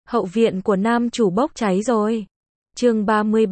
Hậu viện của nam chủ bốc cháy rồi. Chương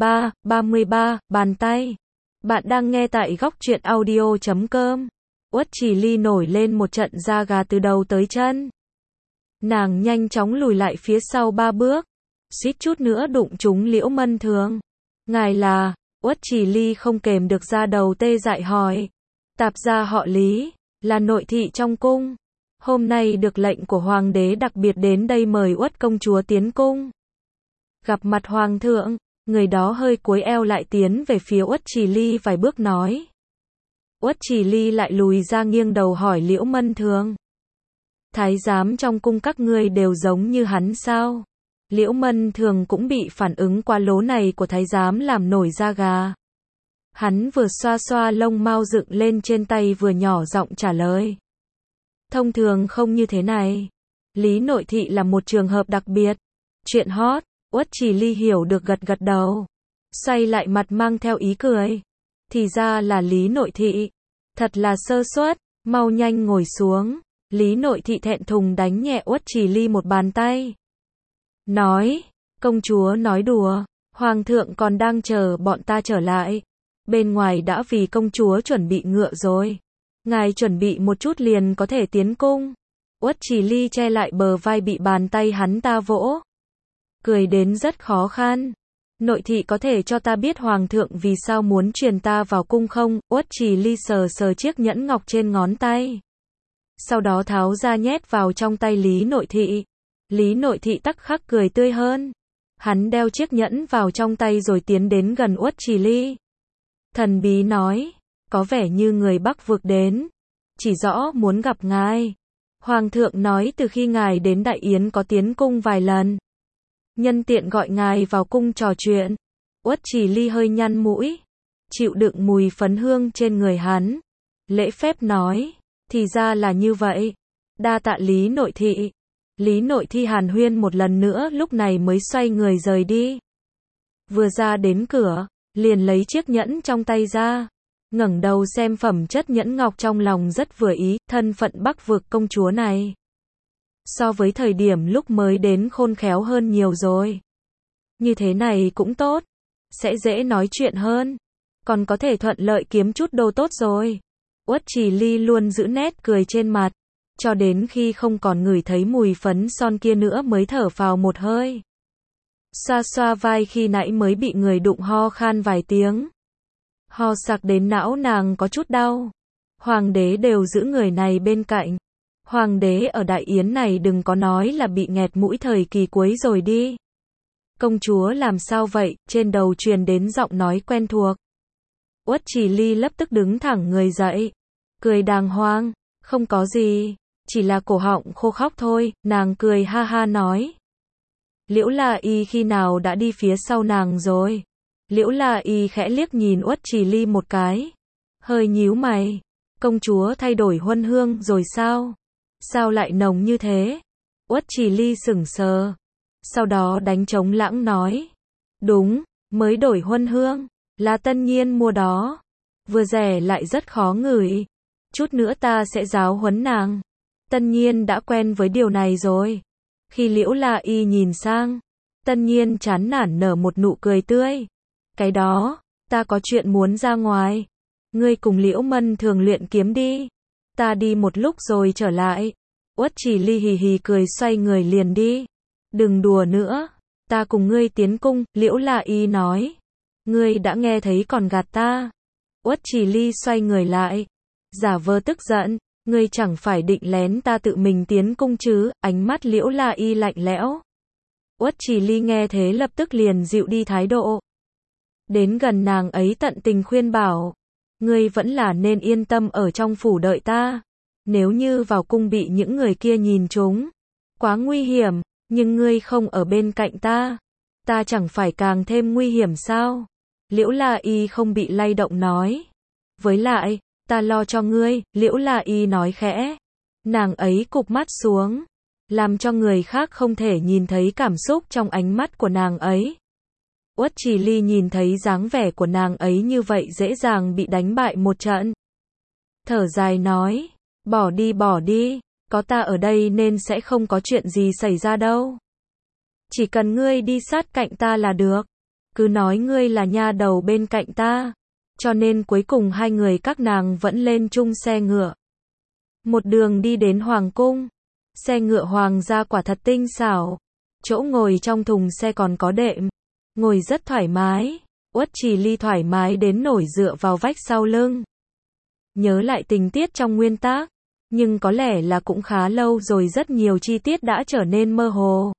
33, bàn tay. Bạn đang nghe tại góc truyện audio.com. Uất Trì Ly nổi lên một trận da gà từ đầu tới chân. Nàng nhanh chóng lùi lại phía sau 3 bước, suýt chút nữa đụng trúng Liễu Mân Thường. Ngài là? Uất Trì Ly không kềm được da đầu tê dại hỏi. Tạp gia họ Lý, là nội thị trong cung. Hôm nay được lệnh của hoàng đế đặc biệt đến đây mời Uất công chúa tiến cung. Gặp mặt hoàng thượng, người đó hơi cúi eo lại tiến về phía Uất Trì Ly vài bước nói. Uất Trì Ly lại lùi ra nghiêng đầu hỏi Liễu Mân Thường. Thái giám trong cung các ngươi đều giống như hắn sao? Liễu Mân Thường cũng bị phản ứng quá lố này của thái giám làm nổi da gà. Hắn vừa xoa xoa lông mao dựng lên trên tay vừa nhỏ giọng trả lời. Thông thường không như thế này. Lý nội thị là một trường hợp đặc biệt. Chuyện hot. Uất Trì Ly hiểu được gật gật đầu. Xoay lại mặt mang theo ý cười. Thì ra là Lý nội thị. Thật là sơ suất, mau nhanh ngồi xuống. Lý nội thị thẹn thùng đánh nhẹ Uất Trì Ly một bàn tay. Nói, công chúa nói đùa, hoàng thượng còn đang chờ bọn ta trở lại. Bên ngoài đã vì công chúa chuẩn bị ngựa rồi. Ngài chuẩn bị một chút liền có thể tiến cung. Uất Trì Ly che lại bờ vai bị bàn tay hắn ta vỗ. Cười đến rất khó khăn. Nội thị có thể cho ta biết hoàng thượng vì sao muốn truyền ta vào cung không? Uất Trì Ly sờ sờ chiếc nhẫn ngọc trên ngón tay. Sau đó tháo ra nhét vào trong tay Lý nội thị. Lý nội thị tắc khắc cười tươi hơn. Hắn đeo chiếc nhẫn vào trong tay rồi tiến đến gần Uất Trì Ly. Thần bí nói, có vẻ như người Bắc vực đến. Chỉ rõ muốn gặp ngài. Hoàng thượng nói từ khi ngài đến Đại Yến có tiến cung vài lần. Nhân tiện gọi ngài vào cung trò chuyện. Uất Trì Ly hơi nhăn mũi. Chịu đựng mùi phấn hương trên người hắn. Lễ phép nói, thì ra là như vậy. Đa tạ Lý nội thị. Lý nội thị hàn huyên một lần nữa lúc này mới xoay người rời đi. Vừa ra đến cửa, liền lấy chiếc nhẫn trong tay ra. Ngẩng đầu xem phẩm chất nhẫn ngọc trong lòng rất vừa ý, thân phận Bắc vực công chúa này. So với thời điểm lúc mới đến khôn khéo hơn nhiều rồi. Như thế này cũng tốt. Sẽ dễ nói chuyện hơn. Còn có thể thuận lợi kiếm chút đồ tốt rồi. Uất Trì Ly luôn giữ nét cười trên mặt. Cho đến khi không còn ngửi thấy mùi phấn son kia nữa mới thở phào một hơi. Xoa xoa vai khi nãy mới bị người đụng ho khan vài tiếng. Ho sặc đến não nàng có chút đau. Hoàng đế đều giữ người này bên cạnh. Hoàng đế ở Đại Yến này đừng có nói là bị nghẹt mũi thời kỳ cuối rồi đi. Công chúa làm sao vậy? Trên đầu truyền đến giọng nói quen thuộc. Uất Trì Ly lập tức đứng thẳng người dậy. Cười đàng hoàng. Không có gì. Chỉ là cổ họng khô khóc thôi. Nàng cười ha ha nói. Liễu La Y khi nào đã đi phía sau nàng rồi? Liễu La Y khẽ liếc nhìn Uất Trì Ly một cái. Hơi nhíu mày. Công chúa thay đổi huân hương rồi sao? Sao lại nồng như thế? Uất Trì Ly sững sờ. Sau đó đánh trống lãng nói. Đúng, mới đổi huân hương. Là Tân Nhiên mua đó. Vừa rẻ lại rất khó ngửi. Chút nữa ta sẽ giáo huấn nàng. Tân Nhiên đã quen với điều này rồi. Khi Liễu La Y nhìn sang, Tân Nhiên chán nản nở một nụ cười tươi. Cái đó, ta có chuyện muốn ra ngoài. Ngươi cùng Liễu Mân Thường luyện kiếm đi. Ta đi một lúc rồi trở lại. Uất Trì Ly hì hì cười xoay người liền đi. Đừng đùa nữa. Ta cùng ngươi tiến cung, Liễu La Y nói. Ngươi đã nghe thấy còn gạt ta. Uất Trì Ly xoay người lại. Giả vờ tức giận. Ngươi chẳng phải định lén ta tự mình tiến cung chứ? Ánh mắt Liễu La Y lạnh lẽo. Uất Trì Ly nghe thế lập tức liền dịu đi thái độ. Đến gần nàng ấy tận tình khuyên bảo. Ngươi vẫn là nên yên tâm ở trong phủ đợi ta. Nếu như vào cung bị những người kia nhìn trúng. Quá nguy hiểm, nhưng ngươi không ở bên cạnh ta. Ta chẳng phải càng thêm nguy hiểm sao? Liễu La Y không bị lay động nói. Với lại, ta lo cho ngươi, Liễu La Y nói khẽ. Nàng ấy cụp mắt xuống. Làm cho người khác không thể nhìn thấy cảm xúc trong ánh mắt của nàng ấy. Uất Trì Ly nhìn thấy dáng vẻ của nàng ấy như vậy dễ dàng bị đánh bại một trận. Thở dài nói, bỏ đi, có ta ở đây nên sẽ không có chuyện gì xảy ra đâu. Chỉ cần ngươi đi sát cạnh ta là được. Cứ nói ngươi là nha đầu bên cạnh ta. Cho nên cuối cùng hai người các nàng vẫn lên chung xe ngựa. Một đường đi đến hoàng cung. Xe ngựa hoàng gia quả thật tinh xảo. Chỗ ngồi trong thùng xe còn có đệm. Ngồi rất thoải mái. Uất Trì Ly thoải mái đến nổi dựa vào vách sau lưng. Nhớ lại tình tiết trong nguyên tác. Nhưng có lẽ là cũng khá lâu rồi, rất nhiều chi tiết đã trở nên mơ hồ.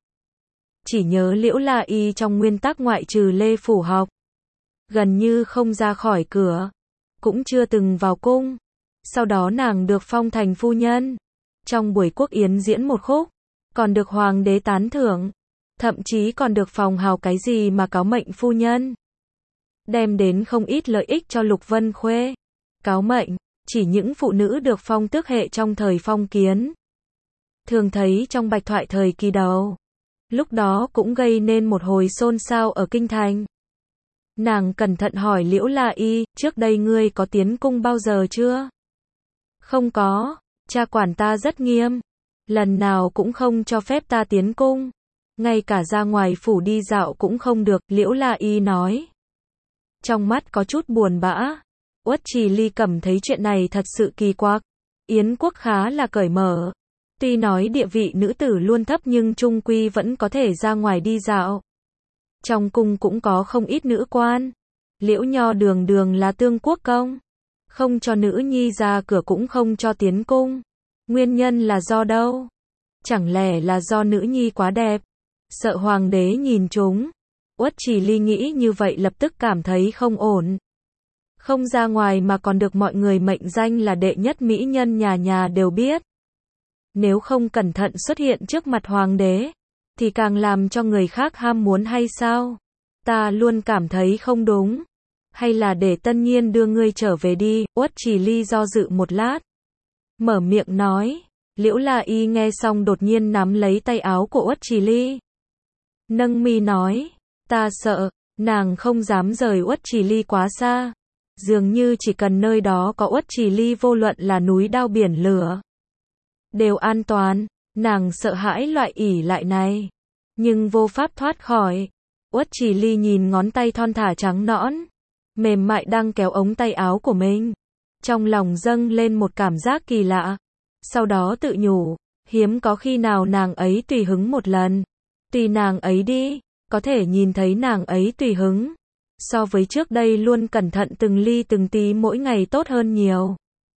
Chỉ nhớ Liễu La Y trong nguyên tắc ngoại trừ Lê Phủ học, gần như không ra khỏi cửa, cũng chưa từng vào cung. Sau đó nàng được phong thành phu nhân. Trong buổi quốc yến diễn một khúc, còn được hoàng đế tán thưởng, thậm chí còn được phong hào cái gì mà cáo mệnh phu nhân. Đem đến không ít lợi ích cho Lục Vân Khuê. Cáo mệnh, chỉ những phụ nữ được phong tước hệ trong thời phong kiến. Thường thấy trong bạch thoại thời kỳ đầu. Lúc đó cũng gây nên một hồi xôn xao ở kinh thành. Nàng cẩn thận hỏi Liễu La Y, trước đây ngươi có tiến cung bao giờ chưa? Không có, cha quản ta rất nghiêm. Lần nào cũng không cho phép ta tiến cung. Ngay cả ra ngoài phủ đi dạo cũng không được, Liễu La Y nói. Trong mắt có chút buồn bã. Uất Trì Ly cảm thấy chuyện này thật sự kỳ quặc. Yến quốc khá là cởi mở. Tuy nói địa vị nữ tử luôn thấp nhưng chung quy vẫn có thể ra ngoài đi dạo. Trong cung cũng có không ít nữ quan. Liễu Nho đường đường là tương quốc công. Không cho nữ nhi ra cửa cũng không cho tiến cung. Nguyên nhân là do đâu? Chẳng lẽ là do nữ nhi quá đẹp? Sợ hoàng đế nhìn chúng. Uất Trì Ly nghĩ như vậy lập tức cảm thấy không ổn. Không ra ngoài mà còn được mọi người mệnh danh là đệ nhất mỹ nhân, nhà nhà đều biết. Nếu không cẩn thận xuất hiện trước mặt hoàng đế, thì càng làm cho người khác ham muốn hay sao? Ta luôn cảm thấy không đúng. Hay là để Tân Nhiên đưa ngươi trở về đi. Uất Trì Ly do dự một lát, mở miệng nói. Liễu La Y nghe xong đột nhiên nắm lấy tay áo của Uất Trì Ly, nâng mi nói, ta sợ. Nàng không dám rời Uất Trì Ly quá xa. Dường như chỉ cần nơi đó có Uất Trì Ly, vô luận là núi đao biển lửa, đều an toàn. Nàng sợ hãi loại ỷ lại này, nhưng vô pháp thoát khỏi. Uất Trì Ly nhìn ngón tay thon thả trắng nõn, mềm mại đang kéo ống tay áo của mình. Trong lòng dâng lên một cảm giác kỳ lạ. Sau đó tự nhủ, hiếm có khi nào nàng ấy tùy hứng một lần. Tùy nàng ấy đi, có thể nhìn thấy nàng ấy tùy hứng. So với trước đây luôn cẩn thận từng ly từng tí mỗi ngày tốt hơn nhiều.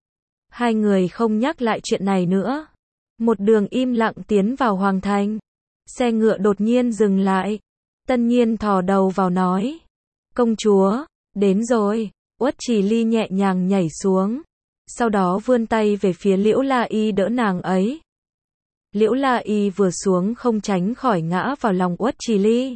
Hai người không nhắc lại chuyện này nữa. Một đường im lặng tiến vào hoàng thành. Xe ngựa đột nhiên dừng lại. Tân Nhiên thò đầu vào nói, công chúa, đến rồi. Uất Trì Ly nhẹ nhàng nhảy xuống. Sau đó vươn tay về phía Liễu La Y đỡ nàng ấy. Liễu La Y vừa xuống không tránh khỏi ngã vào lòng Uất Trì Ly.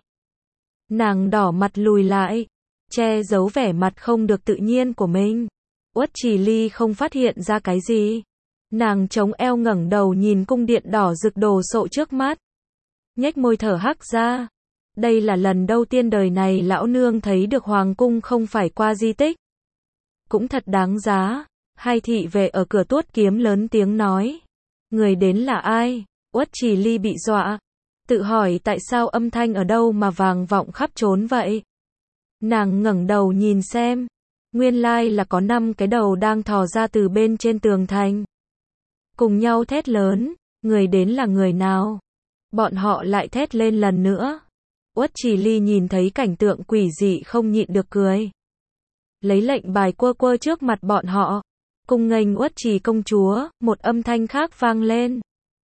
Nàng đỏ mặt lùi lại, che giấu vẻ mặt không được tự nhiên của mình. Uất Trì Ly không phát hiện ra cái gì. Nàng chống eo ngẩng đầu nhìn cung điện đỏ rực đồ sộ trước mắt. Nhếch môi thở hắc ra. Đây là lần đầu tiên đời này lão nương thấy được hoàng cung không phải qua di tích. Cũng thật đáng giá. Hai thị vệ ở cửa tuốt kiếm lớn tiếng nói. Người đến là ai? Uất Trì Ly bị dọa. Tự hỏi tại sao âm thanh ở đâu mà vang vọng khắp trốn vậy. Nàng ngẩng đầu nhìn xem. Nguyên lai là có 5 cái đầu đang thò ra từ bên trên tường thành. Cùng nhau thét lớn. Người đến là người nào? Bọn họ lại thét lên lần nữa. Uất Trì Ly nhìn thấy cảnh tượng quỷ dị không nhịn được cười. Lấy lệnh bài quơ quơ trước mặt bọn họ. Cung nghênh Uất Trì công chúa, một âm thanh khác vang lên.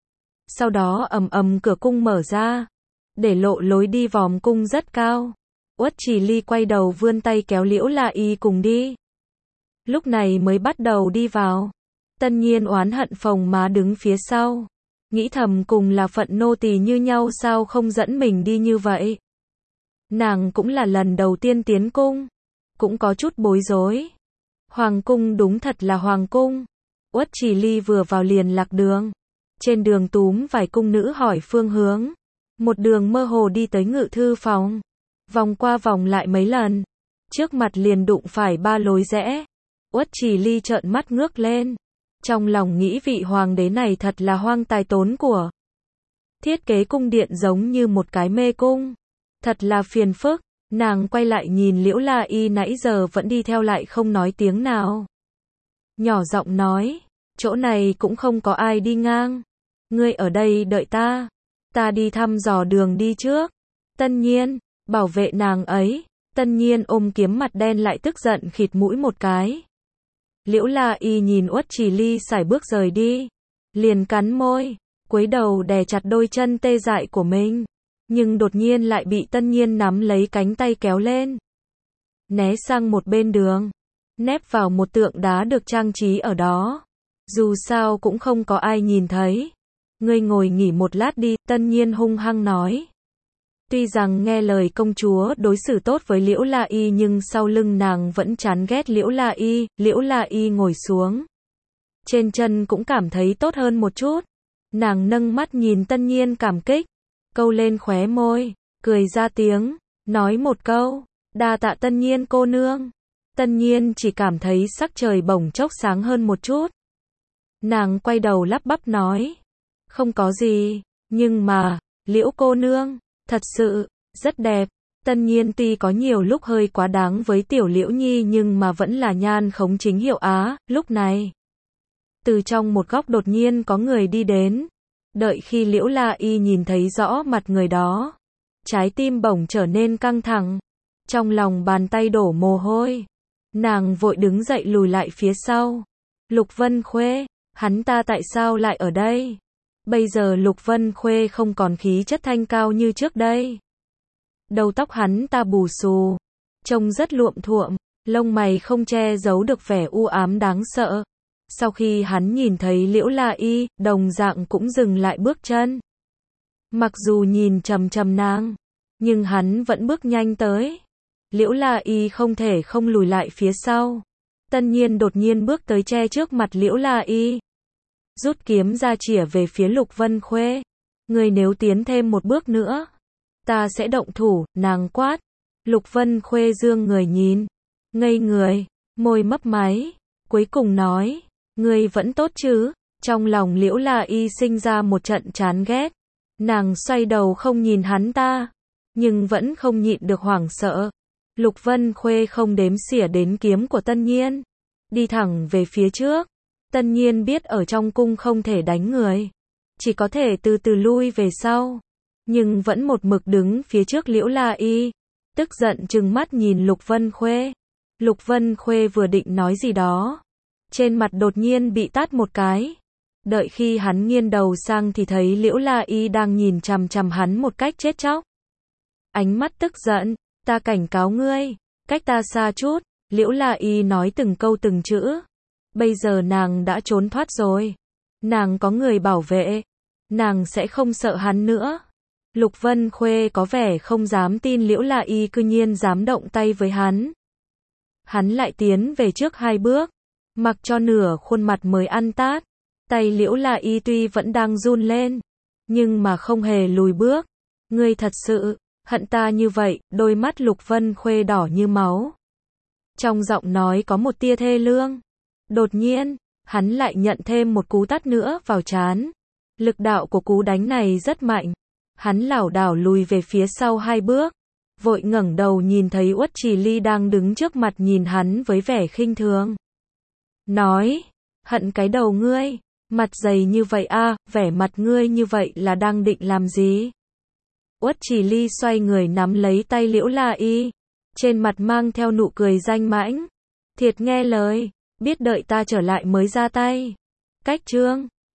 Sau đó ầm ầm cửa cung mở ra, để lộ lối đi vòm cung rất cao. Uất Trì Ly quay đầu vươn tay kéo Liễu La Y cùng đi. Lúc này mới bắt đầu đi vào. Tân Nhiên oán hận phồng má đứng phía sau. Nghĩ thầm cùng là phận nô tỳ như nhau sao không dẫn mình đi như vậy. Nàng cũng là lần đầu tiên tiến cung. Cũng có chút bối rối. Hoàng cung đúng thật là hoàng cung. Uất Trì Ly vừa vào liền lạc đường. Trên đường túm vài cung nữ hỏi phương hướng. Một đường mơ hồ đi tới ngự thư phòng. Vòng qua vòng lại mấy lần. Trước mặt liền đụng phải 3 lối rẽ. Uất Trì Ly trợn mắt ngước lên. Trong lòng nghĩ vị hoàng đế này thật là hoang tài tốn của. Thiết kế cung điện giống như một cái mê cung. Thật là phiền phức. Nàng quay lại nhìn Liễu La Y nãy giờ vẫn đi theo lại không nói tiếng nào. Nhỏ giọng nói, chỗ này cũng không có ai đi ngang. Ngươi ở đây đợi ta. Ta đi thăm dò đường đi trước. Tân Nhiên, bảo vệ nàng ấy. Tân Nhiên ôm kiếm mặt đen lại tức giận khịt mũi một cái. Liễu La Y nhìn Uất Trì Ly sải bước rời đi. Liền cắn môi, cúi đầu đè chặt đôi chân tê dại của mình. Nhưng đột nhiên lại bị Tân Nhiên nắm lấy cánh tay kéo lên. Né sang một bên đường. Nép vào một tượng đá được trang trí ở đó. Dù sao cũng không có ai nhìn thấy. Ngươi ngồi nghỉ một lát đi, Tân Nhiên hung hăng nói. Tuy rằng nghe lời công chúa đối xử tốt với Liễu La Y nhưng sau lưng nàng vẫn chán ghét Liễu La Y. Liễu La Y ngồi xuống. Trên chân cũng cảm thấy tốt hơn một chút. Nàng nâng mắt nhìn Tân Nhiên cảm kích. Câu lên khóe môi, cười ra tiếng, nói một câu, đa tạ Tân Nhiên cô nương. Tân Nhiên chỉ cảm thấy sắc trời bỗng chốc sáng hơn một chút. Nàng quay đầu lắp bắp nói, không có gì, nhưng mà, Liễu cô nương, thật sự, rất đẹp. Tân Nhiên tuy có nhiều lúc hơi quá đáng với tiểu Liễu Nhi nhưng mà vẫn là nhan khống chính hiệu Á. Lúc này, từ trong một góc đột nhiên có người đi đến. Đợi khi Liễu La Y nhìn thấy rõ mặt người đó, trái tim bỗng trở nên căng thẳng, trong lòng bàn tay đổ mồ hôi. Nàng vội đứng dậy lùi lại phía sau. Lục Vân Khuê, hắn ta tại sao lại ở đây? Bây giờ Lục Vân Khuê không còn khí chất thanh cao như trước đây. Đầu tóc hắn ta bù xù, trông rất luộm thuộm, lông mày không che giấu được vẻ u ám đáng sợ. Sau khi hắn nhìn thấy Liễu La Y, đồng dạng cũng dừng lại bước chân. Mặc dù nhìn trầm trầm nàng, nhưng hắn vẫn bước nhanh tới. Liễu La Y không thể không lùi lại phía sau. Tân Nhiên đột nhiên bước tới che trước mặt Liễu La Y. Rút kiếm ra chĩa về phía Lục Vân Khuê. Người nếu tiến thêm một bước nữa, ta sẽ động thủ, nàng quát. Lục Vân Khuê dương người nhìn, ngây người, môi mấp máy, cuối cùng nói. Ngươi vẫn tốt chứ? Trong lòng Liễu La Y sinh ra một trận chán ghét. Nàng xoay đầu không nhìn hắn ta, nhưng vẫn không nhịn được hoảng sợ. Lục Vân Khuê không đếm xỉa đến kiếm của Tân Nhiên, đi thẳng về phía trước. Tân Nhiên biết ở trong cung không thể đánh người, chỉ có thể từ từ lui về sau, nhưng vẫn một mực đứng phía trước Liễu La Y, tức giận trừng mắt nhìn Lục Vân Khuê. Lục Vân Khuê vừa định nói gì đó, trên mặt đột nhiên bị tát một cái. Đợi khi hắn nghiêng đầu sang thì thấy Liễu La Y đang nhìn chằm chằm hắn một cách chết chóc. Ánh mắt tức giận, ta cảnh cáo ngươi, cách ta xa chút. Liễu La Y nói từng câu từng chữ. Bây giờ nàng đã trốn thoát rồi. Nàng có người bảo vệ. Nàng sẽ không sợ hắn nữa. Lục Vân Khuê có vẻ không dám tin Liễu La Y cư nhiên dám động tay với hắn. Hắn lại tiến về trước 2 bước. Mặc cho nửa khuôn mặt mới ăn tát. Tay Liễu La Y tuy vẫn đang run lên, nhưng mà không hề lùi bước. Ngươi thật sự hận ta như vậy? Đôi mắt Lục Vân Khuê đỏ như máu. Trong giọng nói có một tia thê lương. Đột nhiên, hắn lại nhận thêm một cú tát nữa vào trán. Lực đạo của cú đánh này rất mạnh. Hắn lảo đảo lùi về phía sau 2 bước, vội ngẩng đầu nhìn thấy Uất Trì Ly đang đứng trước mặt nhìn hắn với vẻ khinh thường. Nói, hận cái đầu ngươi, mặt dày như vậy a, vẻ mặt ngươi như vậy là đang định làm gì? Uất Trì Ly xoay người nắm lấy tay Liễu La Y, trên mặt mang theo nụ cười danh mãnh. Thiệt nghe lời, biết đợi ta trở lại mới ra tay. Cách chương